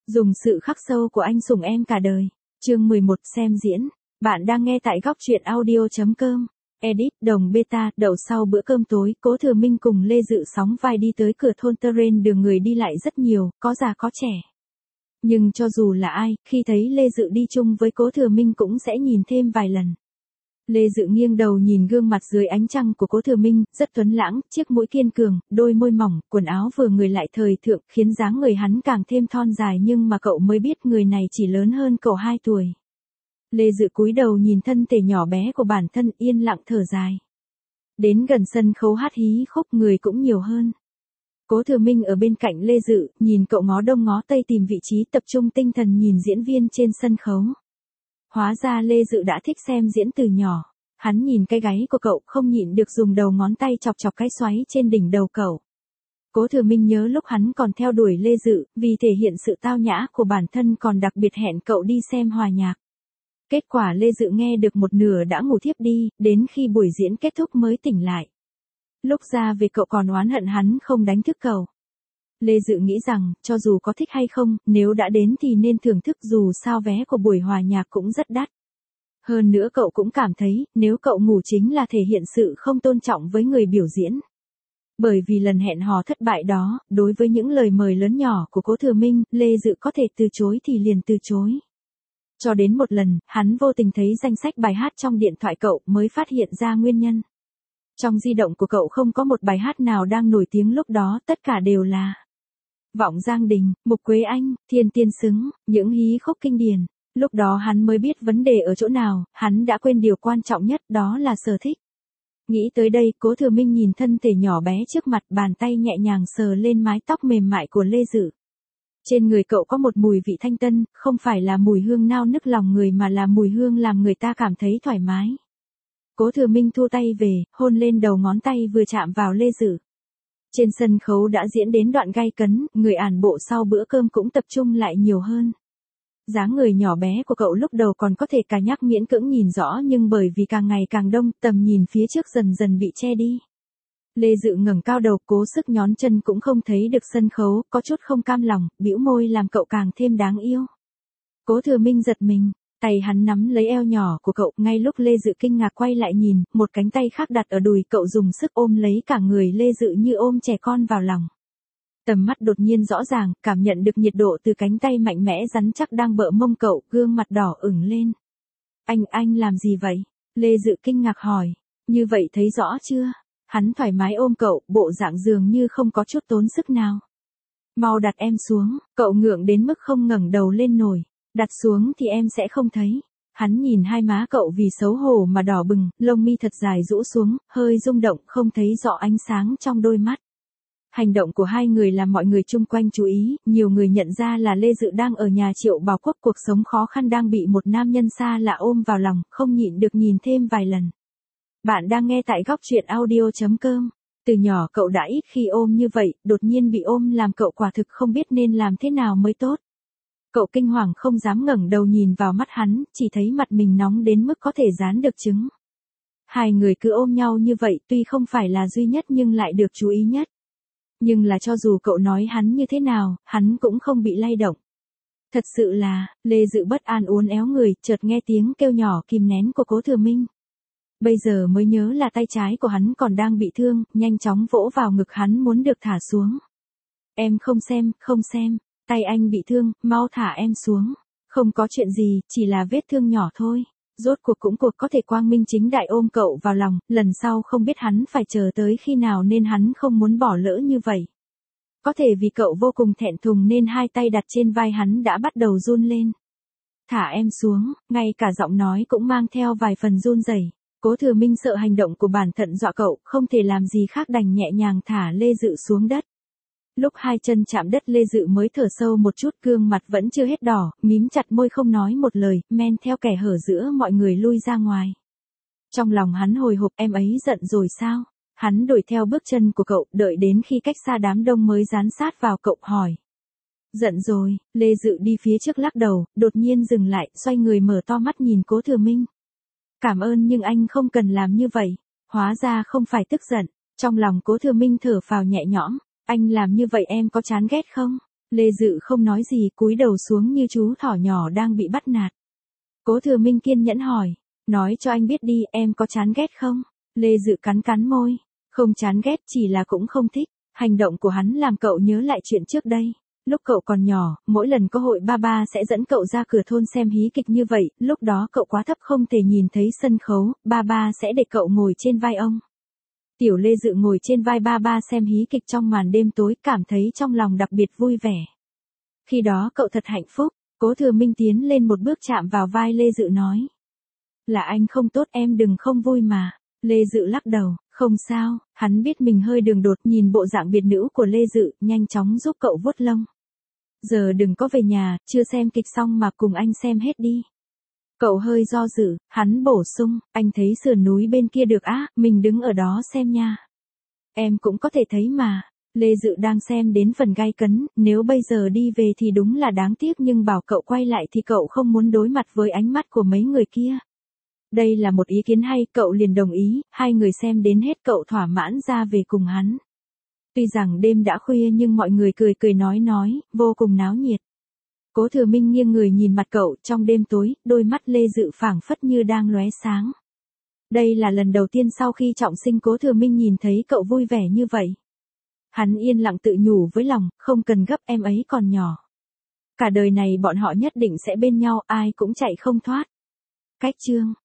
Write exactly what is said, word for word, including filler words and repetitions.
Dùng sự khắc sâu của anh sủng em cả đời. Chương mười một xem diễn. Bạn đang nghe tại góc truyện audio chấm com. Edit đồng beta. Đậu sau bữa cơm tối, Cố Thừa Minh cùng Lê Dự sóng vai đi tới cửa thôn Teren. Đường người đi lại rất nhiều, có già có trẻ. Nhưng cho dù là ai, khi thấy Lê Dự đi chung với Cố Thừa Minh cũng sẽ nhìn thêm vài lần. Lê Dự nghiêng đầu nhìn gương mặt dưới ánh trăng của Cố Thừa Minh, rất tuấn lãng, chiếc mũi kiên cường, đôi môi mỏng, quần áo vừa người lại thời thượng, khiến dáng người hắn càng thêm thon dài, nhưng mà cậu mới biết người này chỉ lớn hơn cậu hai tuổi. Lê Dự cúi đầu nhìn thân thể nhỏ bé của bản thân, yên lặng thở dài. Đến gần sân khấu hát hí khúc, người cũng nhiều hơn. Cố Thừa Minh ở bên cạnh Lê Dự, nhìn cậu ngó đông ngó tây tìm vị trí, tập trung tinh thần nhìn diễn viên trên sân khấu. Hóa ra Lê Dự đã thích xem diễn từ nhỏ. Hắn nhìn cái gáy của cậu, không nhịn được dùng đầu ngón tay chọc chọc cái xoáy trên đỉnh đầu cậu. Cố Thừa Minh nhớ lúc hắn còn theo đuổi Lê Dự, vì thể hiện sự tao nhã của bản thân còn đặc biệt hẹn cậu đi xem hòa nhạc. Kết quả Lê Dự nghe được một nửa đã ngủ thiếp đi, đến khi buổi diễn kết thúc mới tỉnh lại. Lúc ra về cậu còn oán hận hắn không đánh thức cậu. Lê Dự nghĩ rằng, cho dù có thích hay không, nếu đã đến thì nên thưởng thức, dù sao vé của buổi hòa nhạc cũng rất đắt. Hơn nữa cậu cũng cảm thấy, nếu cậu ngủ chính là thể hiện sự không tôn trọng với người biểu diễn. Bởi vì lần hẹn hò thất bại đó, đối với những lời mời lớn nhỏ của Cố Thừa Minh, Lê Dự có thể từ chối thì liền từ chối. Cho đến một lần, hắn vô tình thấy danh sách bài hát trong điện thoại cậu mới phát hiện ra nguyên nhân. Trong di động của cậu không có một bài hát nào đang nổi tiếng lúc đó, tất cả đều là Vọng Giang Đình, Mục Quế Anh, Thiên Tiên Xứng, những hí khúc kinh điển. Lúc đó hắn mới biết vấn đề ở chỗ nào, hắn đã quên điều quan trọng nhất, đó là sở thích. Nghĩ tới đây, Cố Thừa Minh nhìn thân thể nhỏ bé trước mặt, bàn tay nhẹ nhàng sờ lên mái tóc mềm mại của Lê Dự. Trên người cậu có một mùi vị thanh tân, không phải là mùi hương nao nức lòng người mà là mùi hương làm người ta cảm thấy thoải mái. Cố Thừa Minh thu tay về, hôn lên đầu ngón tay vừa chạm vào Lê Dự. Trên sân khấu đã diễn đến đoạn gay cấn, người ản bộ sau bữa cơm cũng tập trung lại nhiều hơn. Dáng người nhỏ bé của cậu lúc đầu còn có thể cà nhắc miễn cưỡng nhìn rõ, nhưng bởi vì càng ngày càng đông, tầm nhìn phía trước dần dần bị che đi. Lê Dự ngẩng cao đầu, cố sức nhón chân cũng không thấy được sân khấu, có chút không cam lòng, bĩu môi làm cậu càng thêm đáng yêu. Cố Thừa Minh giật mình, tay hắn nắm lấy eo nhỏ của cậu, ngay lúc Lê Dự kinh ngạc quay lại nhìn, một cánh tay khác đặt ở đùi cậu, dùng sức ôm lấy cả người Lê Dự như ôm trẻ con vào lòng. Tầm mắt đột nhiên rõ ràng, cảm nhận được nhiệt độ từ cánh tay mạnh mẽ rắn chắc đang bợ mông cậu, gương mặt đỏ ửng lên. Anh, anh làm gì vậy? Lê Dự kinh ngạc hỏi. Như vậy thấy rõ chưa? Hắn thoải mái ôm cậu, bộ dạng dường như không có chút tốn sức nào. Mau đặt em xuống, cậu ngượng đến mức không ngẩng đầu lên nổi. Đặt xuống thì em sẽ không thấy. Hắn nhìn hai má cậu vì xấu hổ mà đỏ bừng, lông mi thật dài rũ xuống, hơi rung động, không thấy rõ ánh sáng trong đôi mắt. Hành động của hai người làm mọi người chung quanh chú ý, nhiều người nhận ra là Lê Dự đang ở nhà Triệu Bảo Quốc, cuộc sống khó khăn đang bị một nam nhân xa lạ ôm vào lòng, không nhịn được nhìn thêm vài lần. Bạn đang nghe tại góc truyện audio chấm com. Từ nhỏ cậu đã ít khi ôm như vậy, đột nhiên bị ôm làm cậu quả thực không biết nên làm thế nào mới tốt. Cậu kinh hoàng không dám ngẩng đầu nhìn vào mắt hắn, chỉ thấy mặt mình nóng đến mức có thể rán được trứng. Hai người cứ ôm nhau như vậy, tuy không phải là duy nhất nhưng lại được chú ý nhất. Nhưng là cho dù cậu nói hắn như thế nào, hắn cũng không bị lay động. Thật sự là, Lê Dự bất an uốn éo người, chợt nghe tiếng kêu nhỏ kìm nén của Cố Thừa Minh. Bây giờ mới nhớ là tay trái của hắn còn đang bị thương, nhanh chóng vỗ vào ngực hắn muốn được thả xuống. Em không xem, không xem, tay anh bị thương, mau thả em xuống. Không có chuyện gì, chỉ là vết thương nhỏ thôi. Rốt cuộc cũng cuộc có thể quang minh chính đại ôm cậu vào lòng, lần sau không biết hắn phải chờ tới khi nào nên hắn không muốn bỏ lỡ như vậy. Có thể vì cậu vô cùng thẹn thùng nên hai tay đặt trên vai hắn đã bắt đầu run lên. Thả em xuống, ngay cả giọng nói cũng mang theo vài phần run rẩy. Cố Thừa Minh sợ hành động của bản thân dọa cậu, không thể làm gì khác đành nhẹ nhàng thả Lê Dự xuống đất. Lúc hai chân chạm đất Lê Dự mới thở sâu một chút, gương mặt vẫn chưa hết đỏ, mím chặt môi không nói một lời, men theo kẻ hở giữa mọi người lui ra ngoài. Trong lòng hắn hồi hộp, em ấy giận rồi sao? Hắn đuổi theo bước chân của cậu, đợi đến khi cách xa đám đông mới dán sát vào cậu hỏi. Giận rồi, Lê Dự đi phía trước lắc đầu, đột nhiên dừng lại, xoay người mở to mắt nhìn Cố Thừa Minh. Cảm ơn nhưng anh không cần làm như vậy. Hóa ra không phải tức giận. Trong lòng Cố Thừa Minh thở phào nhẹ nhõm. Anh làm như vậy em có chán ghét không? Lê Dự không nói gì, cúi đầu xuống như chú thỏ nhỏ đang bị bắt nạt. Cố Thừa Minh kiên nhẫn hỏi, nói cho anh biết đi, em có chán ghét không? Lê Dự cắn cắn môi, không chán ghét, chỉ là cũng không thích. Hành động của hắn làm cậu nhớ lại chuyện trước đây. Lúc cậu còn nhỏ, mỗi lần có hội ba ba sẽ dẫn cậu ra cửa thôn xem hí kịch như vậy, lúc đó cậu quá thấp không thể nhìn thấy sân khấu, ba ba sẽ để cậu ngồi trên vai ông. Tiểu Lê Dự ngồi trên vai ba ba xem hí kịch trong màn đêm tối, cảm thấy trong lòng đặc biệt vui vẻ. Khi đó cậu thật hạnh phúc. Cố Thừa Minh tiến lên một bước chạm vào vai Lê Dự nói. Là anh không tốt, em đừng không vui mà. Lê Dự lắc đầu, không sao, hắn biết mình hơi đường đột, nhìn bộ dạng biệt nữ của Lê Dự, nhanh chóng giúp cậu vuốt lông. Giờ đừng có về nhà, chưa xem kịch xong mà cùng anh xem hết đi. Cậu hơi do dự, hắn bổ sung, anh thấy sườn núi bên kia được á, mình đứng ở đó xem nha. Em cũng có thể thấy mà. Lê Dự đang xem đến phần gay cấn, nếu bây giờ đi về thì đúng là đáng tiếc, nhưng bảo cậu quay lại thì cậu không muốn đối mặt với ánh mắt của mấy người kia. Đây là một ý kiến hay, cậu liền đồng ý, hai người xem đến hết cậu thỏa mãn ra về cùng hắn. Tuy rằng đêm đã khuya nhưng mọi người cười cười nói nói, vô cùng náo nhiệt. Cố Thừa Minh nghiêng người nhìn mặt cậu, trong đêm tối, đôi mắt Lê Dự phảng phất như đang lóe sáng. Đây là lần đầu tiên sau khi trọng sinh Cố Thừa Minh nhìn thấy cậu vui vẻ như vậy. Hắn yên lặng tự nhủ với lòng, không cần gấp, em ấy còn nhỏ. Cả đời này bọn họ nhất định sẽ bên nhau, ai cũng chạy không thoát. Cách chương